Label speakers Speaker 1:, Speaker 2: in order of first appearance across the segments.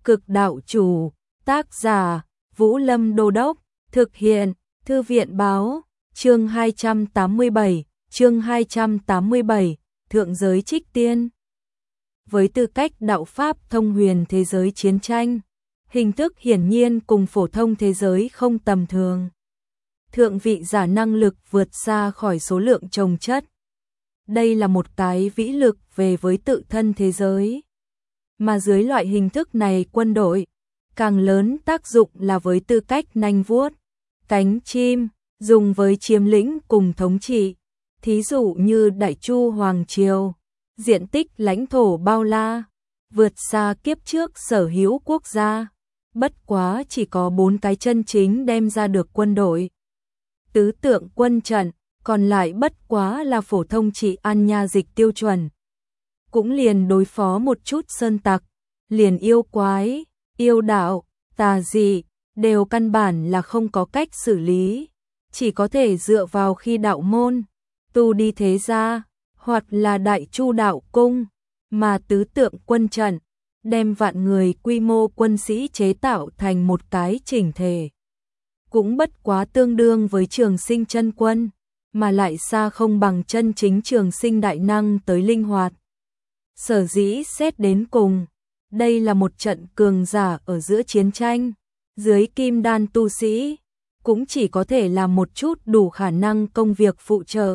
Speaker 1: Cực đạo chủ, tác giả, Vũ Lâm Đô Đốc, thực hiện, Thư viện báo, chương 287, Thượng giới trích tiên. Với tư cách đạo pháp thông huyền thế giới chiến tranh, hình thức hiển nhiên cùng phổ thông thế giới không tầm thường. Thượng vị giả năng lực vượt xa khỏi số lượng chồng chất. Đây là một cái vĩ lực về với tự thân thế giới. Mà dưới loại hình thức này quân đội, càng lớn tác dụng là với tư cách nanh vuốt, cánh chim, dùng với chiếm lĩnh cùng thống trị. Thí dụ như Đại Chu Hoàng Triều, diện tích lãnh thổ bao la, vượt xa kiếp trước sở hữu quốc gia. Bất quá chỉ có 4 cái chân chính đem ra được quân đội. Tứ tượng quân trận, còn lại bất quá là phổ thông trị an nha dịch tiêu chuẩn. Cũng liền đối phó một chút sơn tặc, liền yêu quái, yêu đạo, tà dị, đều căn bản là không có cách xử lý. Chỉ có thể dựa vào khi đạo môn, tu đi thế gia, hoặc là Đại Chu đạo cung, mà tứ tượng quân trận, đem vạn người quy mô quân sĩ chế tạo thành một cái chỉnh thể. Cũng bất quá tương đương với Trường Sinh chân quân, mà lại xa không bằng chân chính Trường Sinh đại năng tới linh hoạt. Sở dĩ xét đến cùng, đây là một trận cường giả ở giữa chiến tranh, dưới kim đan tu sĩ, cũng chỉ có thể làm một chút đủ khả năng công việc phụ trợ.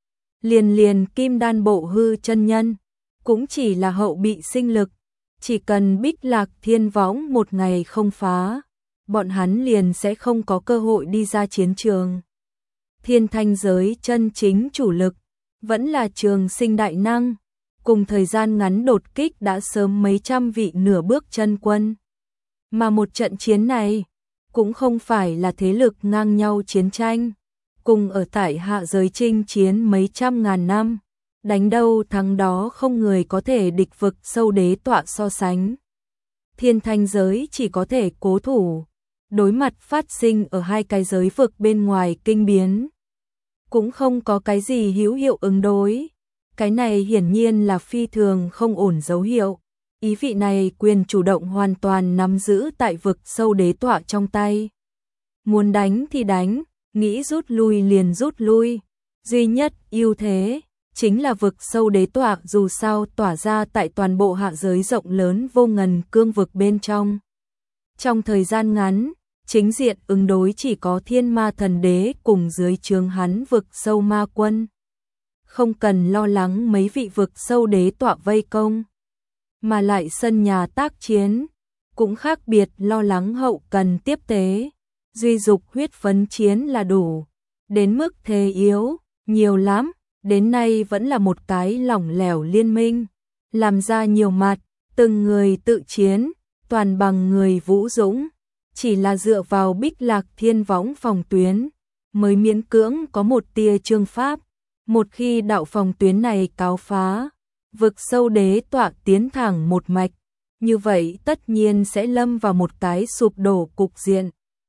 Speaker 1: Liền kim đan bộ hư chân nhân, cũng chỉ là hậu bị sinh lực, chỉ cần Bích Lạc Thiên Võng một ngày không phá, bọn hắn liền sẽ không có cơ hội đi ra chiến trường. Thiên thanh giới chân chính chủ lực, vẫn là Trường Sinh đại năng, cùng thời gian ngắn đột kích đã sớm mấy trăm vị nửa bước chân quân. Mà một trận chiến này, cũng không phải là thế lực ngang nhau chiến tranh, cùng ở tại hạ giới chinh chiến mấy trăm ngàn năm, đánh đâu thắng đó không người có thể địch vực sâu đế tọa so sánh. Thiên thanh giới chỉ có thể cố thủ, đối mặt phát sinh ở hai cái giới vực bên ngoài kinh biến. Cũng không có cái gì hữu hiệu ứng đối. Cái này hiển nhiên là phi thường không ổn dấu hiệu. Ý vị này quyền chủ động hoàn toàn nắm giữ tại vực sâu đế tọa trong tay. Muốn đánh thì đánh, nghĩ rút lui liền rút lui. Duy nhất ưu thế chính là vực sâu đế tọa dù sao tỏa ra tại toàn bộ hạ giới rộng lớn vô ngần cương vực bên trong. Trong thời gian ngắn, chính diện ứng đối chỉ có Thiên Ma Thần Đế cùng dưới trướng hắn vực sâu ma quân. Không cần lo lắng mấy vị vực sâu đế tọa vây công, mà lại sân nhà tác chiến, cũng khác biệt lo lắng hậu cần tiếp tế, duy dục huyết phấn chiến là đủ. Đến mức thế yếu, nhiều lắm, đến nay vẫn là một cái lỏng lẻo liên minh, làm ra nhiều mặt, từng người tự chiến, toàn bằng người vũ dũng, chỉ là dựa vào Bích Lạc Thiên Võng phòng tuyến, mới miễn cưỡng có một tia chương pháp. Một khi đạo phòng tuyến này cáo phá, vực sâu đế tọa tiến thẳng một mạch, như vậy tất nhiên sẽ lâm vào một cái sụp đổ cục diện.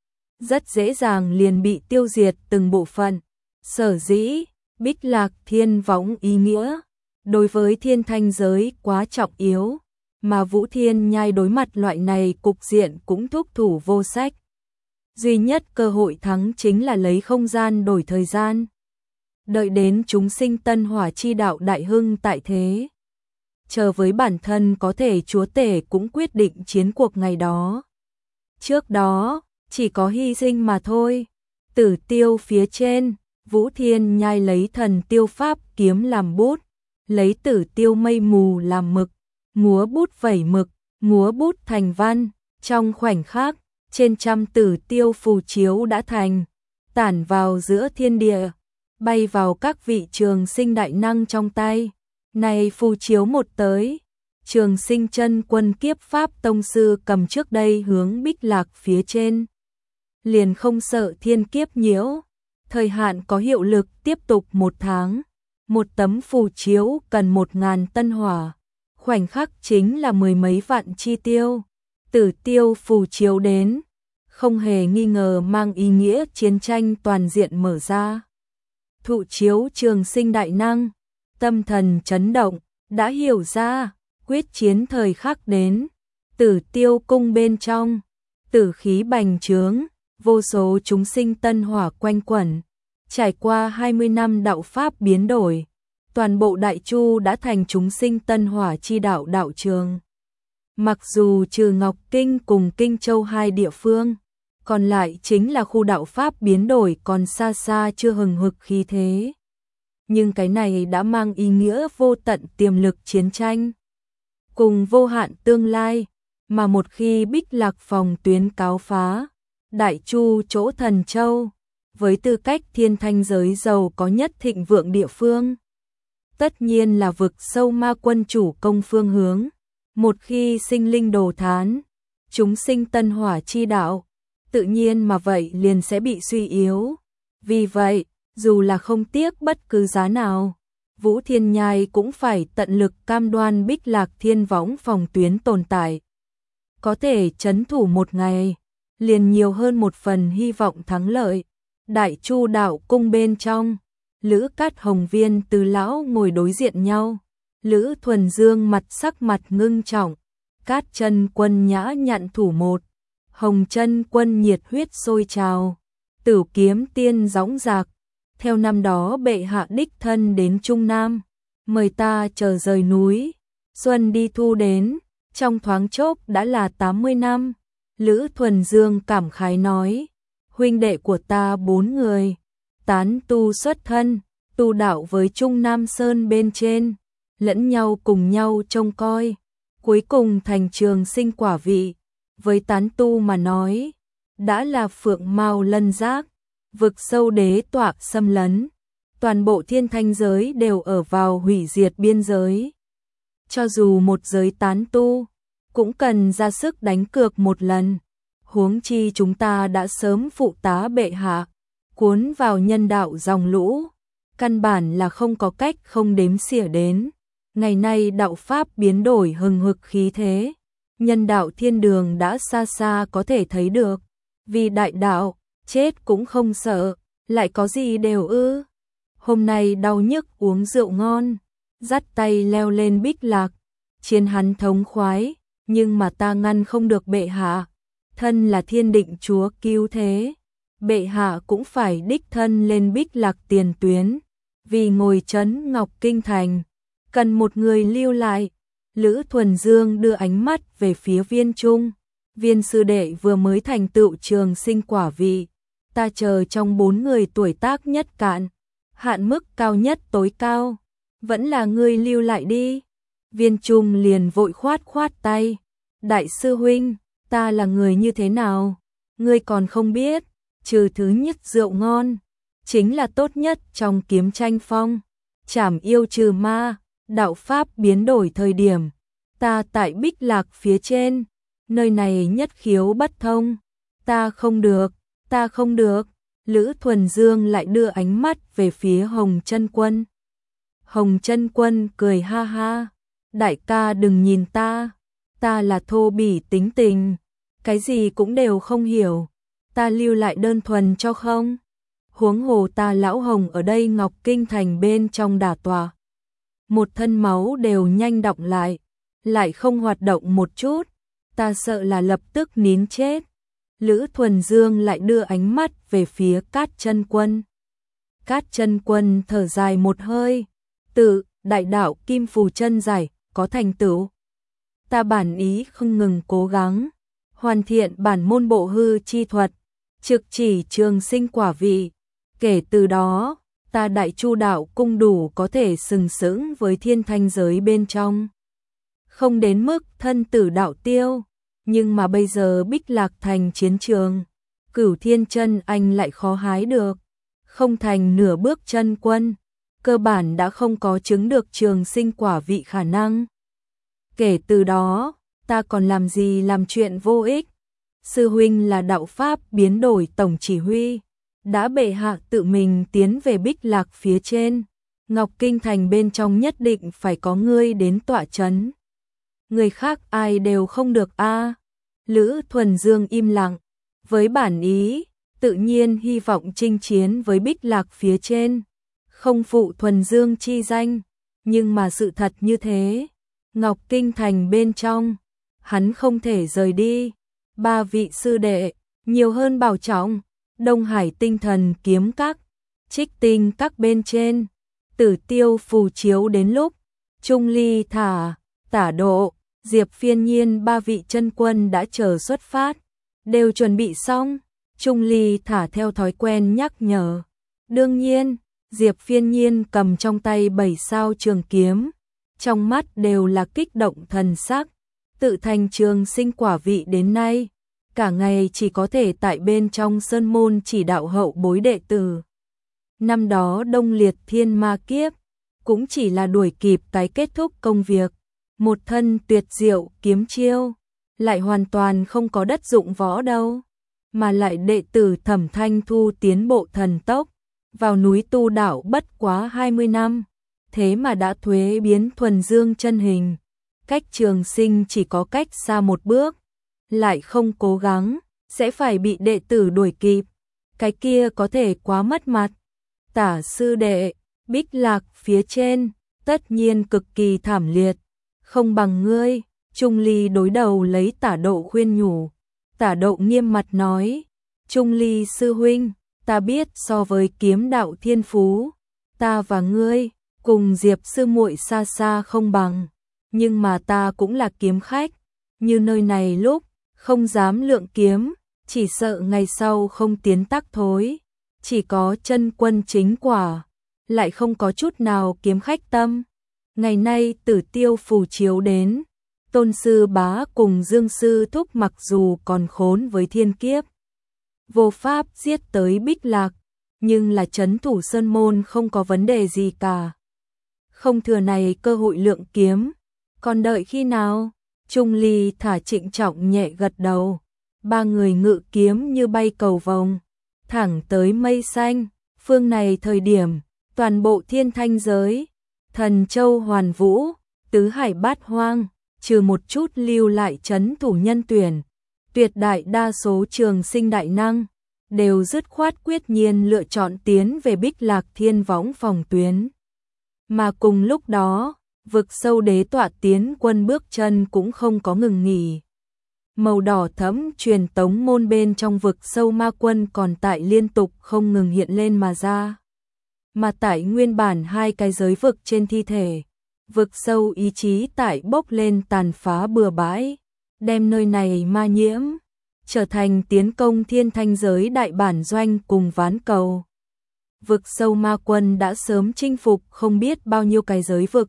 Speaker 1: Rất dễ dàng liền bị tiêu diệt từng bộ phận. Sở dĩ, Bích Lạc Thiên Võng ý nghĩa, đối với thiên thanh giới quá trọng yếu, mà Vũ Thiên Nhai đối mặt loại này cục diện cũng thúc thủ vô sách. Duy nhất cơ hội thắng chính là lấy không gian đổi thời gian. Đợi đến chúng sinh tân hỏa chi đạo đại hưng tại thế. Chờ với bản thân có thể chúa tể cũng quyết định chiến cuộc ngày đó. Trước đó, chỉ có hy sinh mà thôi. Tử tiêu phía trên, Vũ Thiên Nhai lấy thần tiêu pháp kiếm làm bút, lấy tử tiêu mây mù làm mực, múa bút vẩy mực, múa bút thành văn. Trong khoảnh khắc, trên trăm tử tiêu phù chiếu đã thành, tản vào giữa thiên địa, bay vào các vị Trường Sinh đại năng trong tay. Này phù chiếu một tới, Trường Sinh chân quân kiếp pháp tông sư cầm trước đây hướng Bích Lạc phía trên, liền không sợ thiên kiếp nhiễu. Thời hạn có hiệu lực tiếp tục 1 tháng. Một tấm phù chiếu cần 1000 tân hỏa, khoảnh khắc chính là 10 mấy vạn chi tiêu. Tử tiêu phù chiếu đến, không hề nghi ngờ mang ý nghĩa chiến tranh toàn diện mở ra. Thụ chiếu Trường Sinh đại năng, tâm thần chấn động, đã hiểu ra, quyết chiến thời khắc đến. Tử Tiêu cung bên trong, tử khí bành trướng, vô số chúng sinh tân hỏa quanh quẩn. Trải qua 20 năm đạo pháp biến đổi, toàn bộ Đại Chu đã thành chúng sinh tân hỏa chi đạo đạo trường. Mặc dù trừ Ngọc Kinh cùng Kinh Châu hai địa phương, còn lại chính là khu đạo pháp biến đổi còn xa xa chưa hừng hực khí thế. Nhưng cái này đã mang ý nghĩa vô tận tiềm lực chiến tranh, cùng vô hạn tương lai, mà một khi Bích Lạc phòng tuyến cáo phá, Đại Chu chỗ Thần Châu, với tư cách thiên thanh giới giàu có nhất thịnh vượng địa phương, tất nhiên là vực sâu ma quân chủ công phương hướng. Một khi sinh linh đồ thán, chúng sinh tân hỏa chi đạo, tự nhiên mà vậy liền sẽ bị suy yếu. Vì vậy, dù là không tiếc bất cứ giá nào, Vũ Thiên Nhai cũng phải tận lực cam đoan Bích Lạc Thiên võng phòng tuyến tồn tại. Có thể trấn thủ một ngày, liền nhiều hơn một phần hy vọng thắng lợi. Đại Chu đạo cung bên trong, Lữ Cát Hồng Viên Từ lão ngồi đối diện nhau. Lữ Thuần Dương sắc mặt ngưng trọng, Cát Chân Quân nhã nhặn thủ một, Hồng Chân Quân nhiệt huyết sôi trào, Tử Kiếm Tiên dõng dạc, theo năm đó bệ hạ đích thân đến Trung Nam, mời ta chờ rời núi, xuân đi thu đến, trong thoáng chốc đã là 80 năm. Lữ Thuần Dương cảm khái nói, huynh đệ của ta 4 người, tán tu xuất thân, tu đạo với Trung Nam Sơn bên trên, lẫn nhau cùng nhau trông coi, cuối cùng thành trường sinh quả vị. Với tán tu mà nói, đã là phượng mao lân giác, vực sâu đế tọa xâm lấn, toàn bộ thiên thanh giới đều ở vào hủy diệt biên giới. Cho dù một giới tán tu, cũng cần ra sức đánh cược một lần, huống chi chúng ta đã sớm phụ tá bệ hạ, cuốn vào nhân đạo dòng lũ, căn bản là không có cách không đếm xỉa đến. Ngày nay đạo pháp biến đổi hừng hực khí thế, nhân đạo thiên đường đã xa xa có thể thấy được, vì đại đạo, chết cũng không sợ, lại có gì đều ư. Hôm nay đau nhức uống rượu ngon, dắt tay leo lên Bích Lạc, chiến hắn thống khoái, nhưng mà ta ngăn không được bệ hạ, thân là thiên định chúa cứu thế, bệ hạ cũng phải đích thân lên Bích Lạc tiền tuyến, vì ngồi trấn Ngọc Kinh Thành, cần một người lưu lại. Lữ Thuần Dương đưa ánh mắt về phía Viên Trung, Viên sư đệ vừa mới thành tựu trường sinh quả vị, ta chờ trong 4 người tuổi tác nhất cạn, hạn mức cao nhất tối cao, vẫn là ngươi lưu lại đi. Viên Trung liền vội khoát tay, đại sư huynh, ta là người như thế nào, ngươi còn không biết, trừ thứ nhất rượu ngon, chính là tốt nhất trong kiếm tranh phong, trảm yêu trừ ma, đạo pháp biến đổi thời điểm, ta tại Bích Lạc phía trên, nơi này nhất khiếu bất thông, ta không được. Lữ Thuần Dương lại đưa ánh mắt về phía Hồng Chân Quân. Hồng Chân Quân cười ha ha, đại ca đừng nhìn ta là thô bỉ tính tình, cái gì cũng đều không hiểu, ta lưu lại đơn thuần cho không. Huống hồ ta lão Hồng ở đây Ngọc Kinh Thành bên trong đả tọa, một thân máu đều nhanh đọng lại không hoạt động một chút, ta sợ là lập tức nín chết. Lữ Thuần Dương lại đưa ánh mắt về phía Cát Chân Quân. Cát Chân Quân thở dài một hơi, tự đại đạo kim phù chân giải có thành tựu, ta bản ý không ngừng cố gắng hoàn thiện bản môn bộ hư chi thuật, trực chỉ trường sinh quả vị, kể từ đó ta Đại Chu đạo cung đủ có thể sừng sững với thiên thanh giới bên trong, không đến mức thân tử đạo tiêu. Nhưng mà bây giờ Bích Lạc thành chiến trường, Cửu Thiên chân anh lại khó hái được, không thành nửa bước chân quân, cơ bản đã không có chứng được trường sinh quả vị khả năng. Kể từ đó, ta còn làm gì làm chuyện vô ích. Sư huynh là đạo pháp biến đổi tổng chỉ huy, đã bệ hạ tự mình tiến về Bích Lạc phía trên, Ngọc Kinh Thành bên trong nhất định phải có ngươi đến tọa chấn. Người khác ai đều không được a. Lữ Thuần Dương im lặng, với bản ý, tự nhiên hy vọng chinh chiến với Bích Lạc phía trên, không phụ Thuần Dương chi danh, nhưng mà sự thật như thế, Ngọc Kinh Thành bên trong, hắn không thể rời đi. Ba vị sư đệ, nhiều hơn bảo trọng. Đông Hải Tinh Thần Kiếm Các, Trích Tinh Các bên trên, Tử Tiêu phù chiếu đến lúc Trung Ly Thả, Tả Độ, Diệp Phiên Nhiên ba vị chân quân đã chờ xuất phát, đều chuẩn bị xong. Trung Ly Thả theo thói quen nhắc nhở. Đương nhiên, Diệp Phiên Nhiên cầm trong tay 7 sao trường kiếm, trong mắt đều là kích động thần sắc. Tự thành trường sinh quả vị đến nay, cả ngày chỉ có thể tại bên trong sơn môn chỉ đạo hậu bối đệ tử. Năm đó Đông Liệt Thiên Ma Kiếp, cũng chỉ là đuổi kịp cái kết thúc công việc. Một thân tuyệt diệu kiếm chiêu, lại hoàn toàn không có đất dụng võ đâu. Mà lại đệ tử Thẩm Thanh Thu tiến bộ thần tốc, vào núi tu đạo bất quá 20 năm, thế mà đã thuế biến thuần dương chân hình. Cách trường sinh chỉ có cách xa một bước, lại không cố gắng, sẽ phải bị đệ tử đuổi kịp. Cái kia có thể quá mất mặt. Tả sư đệ, Bích Lạc phía trên, tất nhiên cực kỳ thảm liệt, không bằng ngươi. Trung Ly đối đầu lấy Tả Độ khuyên nhủ. Tả Độ nghiêm mặt nói, Trung Ly sư huynh, ta biết so với kiếm đạo thiên phú, ta và ngươi, cùng Diệp sư muội xa xa không bằng, nhưng mà ta cũng là kiếm khách, như nơi này lúc, không dám lượng kiếm, chỉ sợ ngày sau không tiến tắc thối, chỉ có chân quân chính quả, lại không có chút nào kiếm khách tâm. Ngày nay Tử Tiêu phù chiếu đến, Tôn sư bá cùng Dương sư thúc mặc dù còn khốn với thiên kiếp, vô pháp giết tới Bích Lạc, nhưng là trấn thủ sơn môn không có vấn đề gì cả. Không thừa này cơ hội lượng kiếm, còn đợi khi nào? Trung Ly Thả trịnh trọng nhẹ gật đầu. Ba người ngự kiếm như bay cầu vồng, thẳng tới mây xanh. Phương này thời điểm, toàn bộ thiên thanh giới, thần châu hoàn vũ, tứ hải bát hoang, trừ một chút lưu lại trấn thủ nhân tuyển, tuyệt đại đa số trường sinh đại năng, đều dứt khoát quyết nhiên lựa chọn tiến về Bích Lạc Thiên Võng phòng tuyến. Mà cùng lúc đó, vực sâu đế tọa tiến quân bước chân cũng không có ngừng nghỉ. Màu đỏ thẫm truyền tống môn bên trong vực sâu ma quân còn tại liên tục không ngừng hiện lên mà ra. Mà tại nguyên bản hai cái giới vực trên thi thể, vực sâu ý chí tại bốc lên tàn phá bừa bãi, đem nơi này ma nhiễm, trở thành tiến công thiên thanh giới đại bản doanh cùng ván cầu. Vực sâu ma quân đã sớm chinh phục không biết bao nhiêu cái giới vực.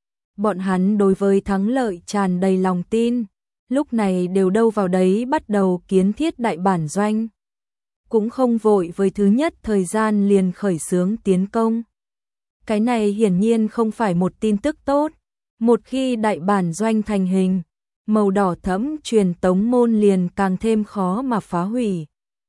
Speaker 1: Bọn hắn đối với thắng lợi tràn đầy lòng tin, lúc này đều đâu vào đấy bắt đầu kiến thiết đại bản doanh. Cũng không vội với thứ nhất thời gian liền khởi xướng tiến công. Cái này hiển nhiên không phải một tin tức tốt. Một khi đại bản doanh thành hình, màu đỏ thẫm truyền tống môn liền càng thêm khó mà phá hủy.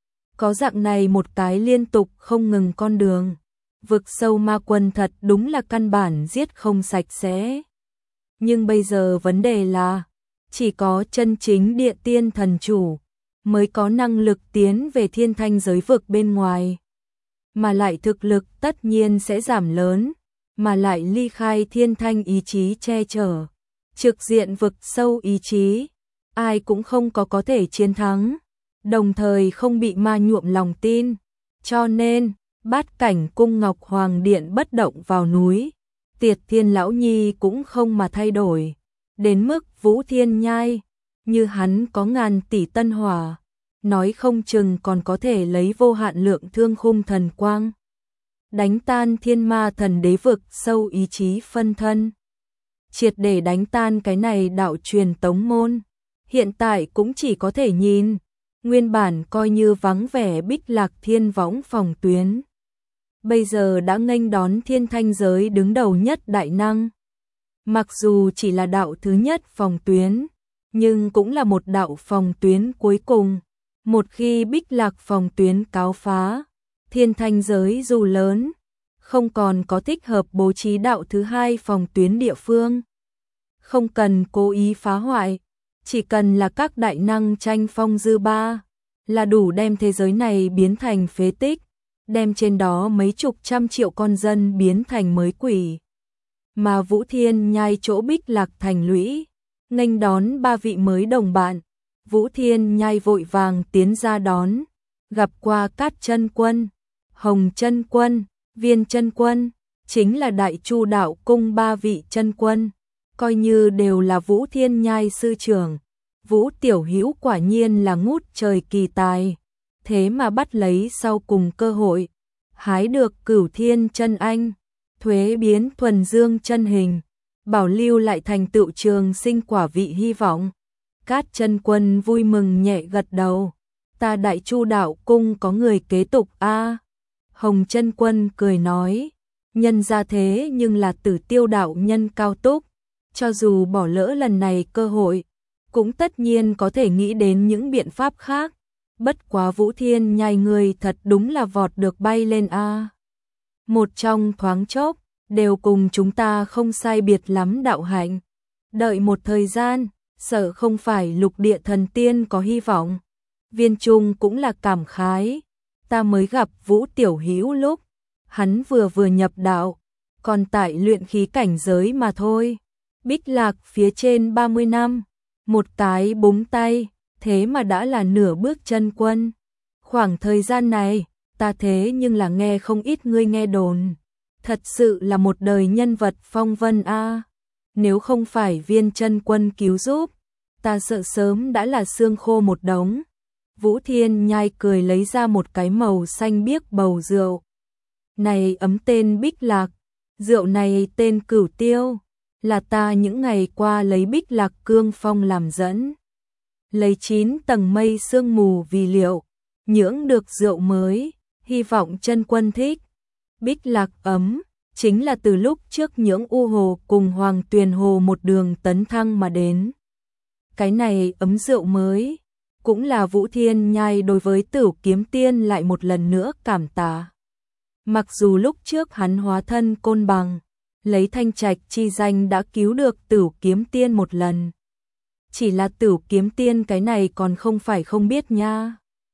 Speaker 1: Có dạng này một cái liên tục không ngừng con đường, vực sâu ma quân thật đúng là căn bản giết không sạch sẽ. Nhưng bây giờ vấn đề là, chỉ có chân chính địa tiên thần chủ mới có năng lực tiến về thiên thanh giới vực bên ngoài. Mà lại thực lực tất nhiên sẽ giảm lớn, mà lại ly khai thiên thanh ý chí che chở. Trực diện vực sâu ý chí, ai cũng không có thể chiến thắng, đồng thời không bị ma nhuộm lòng tin. Cho nên, Bát Cảnh cung Ngọc Hoàng Điện bất động vào núi, Tiệt Thiên Lão Nhi cũng không mà thay đổi. Đến mức Vũ Thiên Nhai, như hắn có ngàn tỷ tân hỏa, nói không chừng còn có thể lấy vô hạn lượng thương khung thần quang, đánh tan thiên ma thần đế vực sâu ý chí phân thân. Triệt để đánh tan cái này đạo truyền tống môn, hiện tại cũng chỉ có thể nhìn, nguyên bản coi như vắng vẻ Bích Lạc Thiên Võng phòng tuyến. Bây giờ đã nghênh đón thiên thanh giới đứng đầu nhất đại năng. Mặc dù chỉ là đạo thứ nhất phòng tuyến, nhưng cũng là một đạo phòng tuyến cuối cùng. Một khi Bích Lạc phòng tuyến cáo phá, thiên thanh giới dù lớn, không còn có thích hợp bố trí đạo thứ hai phòng tuyến địa phương. Không cần cố ý phá hoại, chỉ cần là các đại năng tranh phong dư ba, là đủ đem thế giới này biến thành phế tích, đem trên đó mấy chục trăm triệu con dân biến thành mới quỷ. Mà Vũ Thiên Nhai chỗ Bích Lạc thành lũy, nghênh đón ba vị mới đồng bạn. Vũ Thiên Nhai vội vàng tiến ra đón, gặp qua Cát Chân Quân, Hồng Chân Quân, Viên Chân Quân, chính là Đại Chu Đạo Cung ba vị chân quân, coi như đều là Vũ Thiên Nhai sư trưởng. Vũ Tiểu Hữu quả nhiên là ngút trời kỳ tài, thế mà bắt lấy sau cùng cơ hội, hái được Cửu Thiên chân anh, thuế biến thuần dương chân hình, bảo lưu lại thành tựu trường sinh quả vị hy vọng. Cát Chân Quân vui mừng nhẹ gật đầu, ta Đại Chu Đạo Cung có người kế tục a. Hồng Chân Quân cười nói, nhân ra thế nhưng là Tử Tiêu đạo nhân cao túc, cho dù bỏ lỡ lần này cơ hội, cũng tất nhiên có thể nghĩ đến những biện pháp khác. Bất quá Vũ Thiên Nhai người thật đúng là vọt được bay lên a. Một trong thoáng chốc, đều cùng chúng ta không sai biệt lắm đạo hạnh. Đợi một thời gian, sợ không phải lục địa thần tiên có hy vọng. Viên Trung cũng là cảm khái, ta mới gặp Vũ Tiểu Hữu lúc hắn vừa nhập đạo, còn tại luyện khí cảnh giới mà thôi. Bích Lạc phía trên 30 năm, một cái búng tay, thế mà đã là nửa bước chân quân. Khoảng thời gian này, ta thế nhưng là nghe không ít ngươi nghe đồn. Thật sự là một đời nhân vật phong vân a. Nếu không phải Viên chân quân cứu giúp, ta sợ sớm đã là xương khô một đống. Vũ Thiên Nhai cười lấy ra một cái màu xanh biếc bầu rượu. Này ấm tên Bích Lạc, rượu này tên Cửu Tiêu, là ta những ngày qua lấy Bích Lạc cương phong làm dẫn. Lấy 9 tầng mây sương mù vì liệu, nhưỡng được rượu mới, hy vọng chân quân thích. Bích Lạc ấm, chính là từ lúc trước nhưỡng U Hồ cùng Hoàng Tuyền Hồ một đường tấn thăng mà đến. Cái này ấm rượu mới, cũng là Vũ Thiên Nhai đối với Tửu Kiếm Tiên lại một lần nữa cảm tạ. Mặc dù lúc trước hắn hóa thân côn bằng, lấy thanh trạch chi danh đã cứu được Tửu Kiếm Tiên một lần. Chỉ là Tửu Kiếm Tiên cái này còn không phải không biết nha.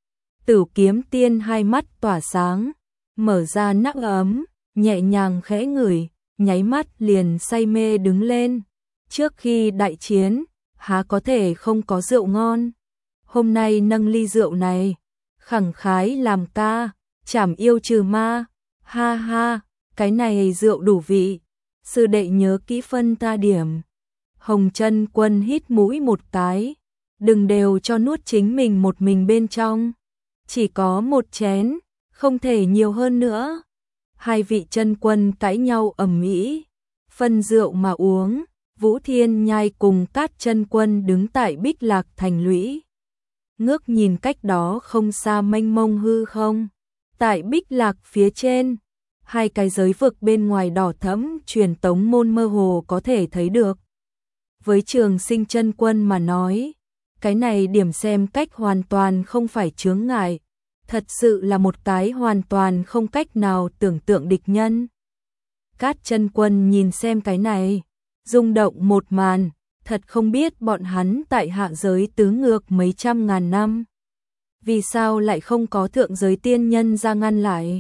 Speaker 1: Tửu Kiếm Tiên hai mắt tỏa sáng, mở ra nắp ấm, nhẹ nhàng khẽ ngửi, nháy mắt liền say mê đứng lên. Trước khi đại chiến, há có thể không có rượu ngon. Hôm nay nâng ly rượu này, khẳng khái làm ca, trảm yêu trừ ma. Ha ha, cái này rượu đủ vị, sư đệ nhớ kỹ phân ta điểm. Hồng Chân Quân hít mũi một cái, đừng đều cho nuốt chính mình một mình bên trong. Chỉ có một chén, không thể nhiều hơn nữa. Hai vị chân quân cãi nhau ầm ĩ, phân rượu mà uống. Vũ Thiên Nhai cùng Cát Chân Quân đứng tại Bích Lạc thành lũy, ngước nhìn cách đó không xa mênh mông hư không. Tại Bích Lạc phía trên, hai cái giới vực bên ngoài đỏ thẫm truyền tống môn mơ hồ có thể thấy được. Với Trường Sinh chân quân mà nói, cái này điểm xem cách hoàn toàn không phải chướng ngại, thật sự là một cái hoàn toàn không cách nào tưởng tượng địch nhân. Cát Chân Quân nhìn xem cái này, rung động một màn, thật không biết bọn hắn tại hạ giới tứ ngược mấy trăm ngàn năm, vì sao lại không có thượng giới tiên nhân ra ngăn lại.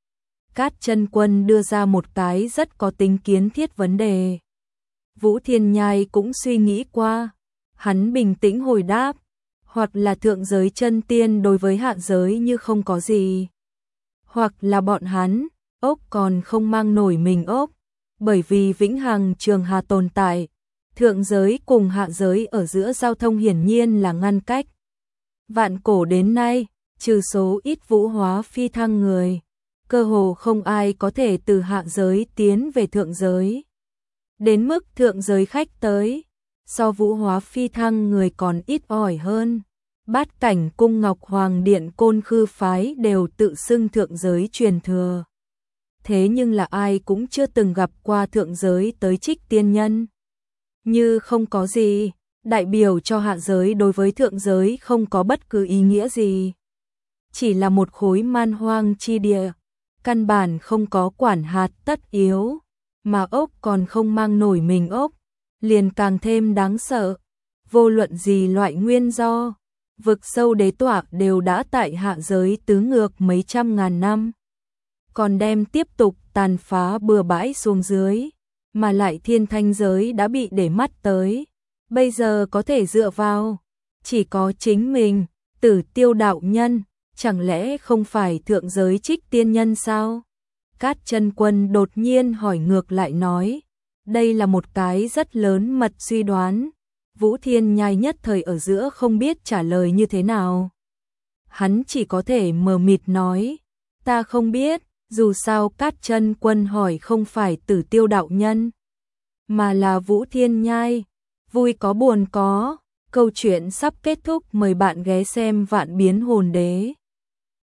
Speaker 1: Cát Chân Quân đưa ra một cái rất có tính kiến thiết vấn đề. Vũ Thiên Nhai cũng suy nghĩ qua, hắn bình tĩnh hồi đáp, hoặc là thượng giới chân tiên đối với hạ giới như không có gì, hoặc là bọn hắn, ốc còn không mang nổi mình ốc, bởi vì vĩnh hằng trường hà tồn tại, thượng giới cùng hạ giới ở giữa giao thông hiển nhiên là ngăn cách. Vạn cổ đến nay, trừ số ít vũ hóa phi thăng người, cơ hồ không ai có thể từ hạ giới tiến về thượng giới. Đến mức thượng giới khách tới, so vũ hóa phi thăng người còn ít ỏi hơn. Bát cảnh cung Ngọc Hoàng Điện Côn Khư phái đều tự xưng thượng giới truyền thừa. Thế nhưng là ai cũng chưa từng gặp qua thượng giới tới trích tiên nhân. Như không có gì, đại biểu cho hạ giới đối với thượng giới không có bất cứ ý nghĩa gì. Chỉ là một khối man hoang chi địa, căn bản không có quản hạt tất yếu, mà ốc còn không mang nổi mình ốc, liền càng thêm đáng sợ. Vô luận gì loại nguyên do, vực sâu đế tọa đều đã tại hạ giới tứ ngược mấy trăm ngàn năm, còn đem tiếp tục tàn phá bừa bãi xuống dưới, mà lại thiên thanh giới đã bị để mắt tới, bây giờ có thể dựa vào, chỉ có chính mình, Tử Tiêu đạo nhân, chẳng lẽ không phải thượng giới Trích Tiên Nhân sao? Cát Chân Quân đột nhiên hỏi ngược lại nói, đây là một cái rất lớn mật suy đoán. Vũ Thiên Nhai nhất thời ở giữa không biết trả lời như thế nào. Hắn chỉ có thể mờ mịt nói, ta không biết, dù sao Cát Chân Quân hỏi không phải Tử Tiêu đạo nhân, mà là Vũ Thiên Nhai. Vui có buồn có, câu chuyện sắp kết thúc, mời bạn ghé xem Vạn Biến Hồn Đế.